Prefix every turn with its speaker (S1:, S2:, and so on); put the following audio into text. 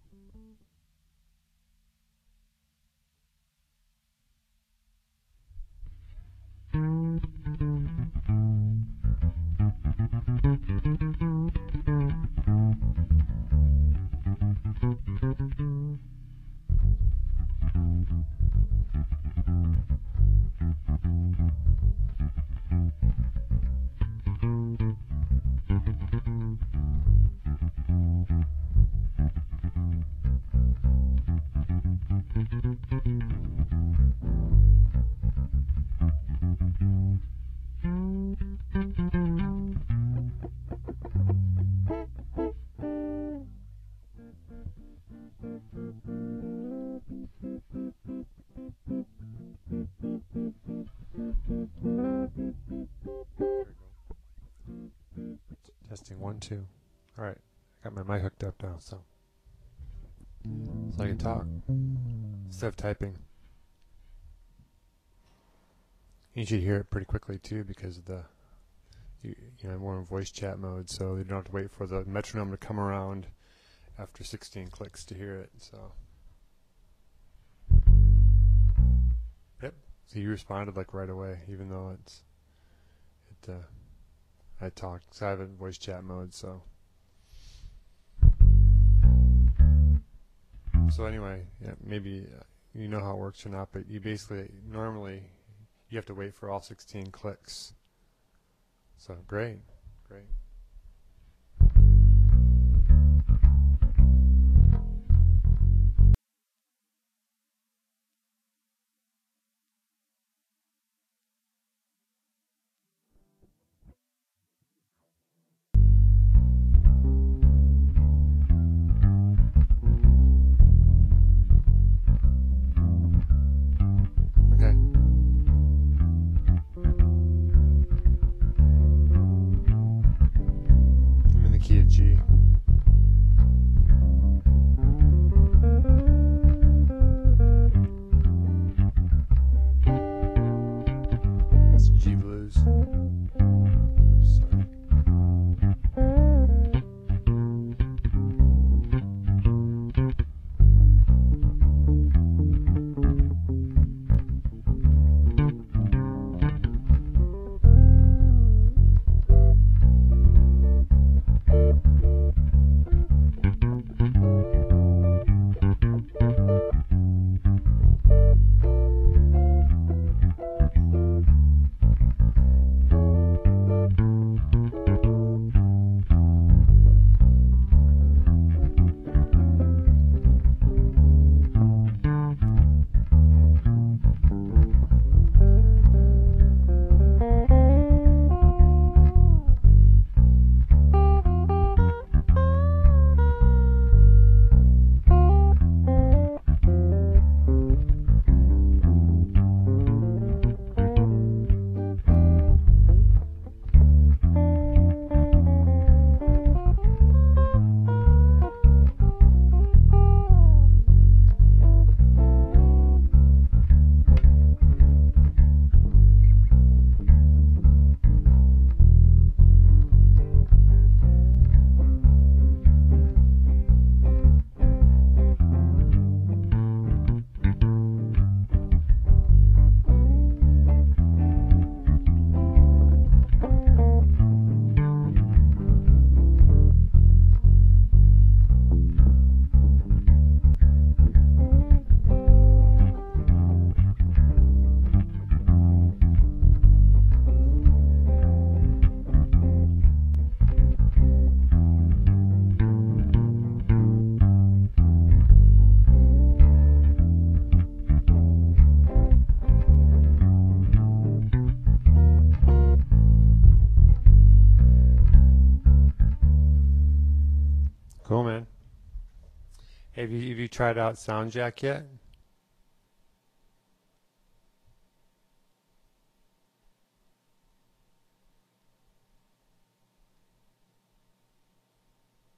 S1: Testing 1, 2. All right, got my mic hooked up now, so I can talk instead of typing. You should hear it pretty quickly too, because of the we're in voice chat mode, so you don't have to wait for the metronome to come around after 16 clicks to hear it. So, yep. So you responded like right away, even though I talked. So I have it in voice chat mode. So anyway, yeah, maybe you know how it works or not, but you basically normally you have to wait for all 16 clicks. So great. Okay. I'm in the key of G. It's G blues. Sorry. Cool, man. Have you tried out SoundJack yet?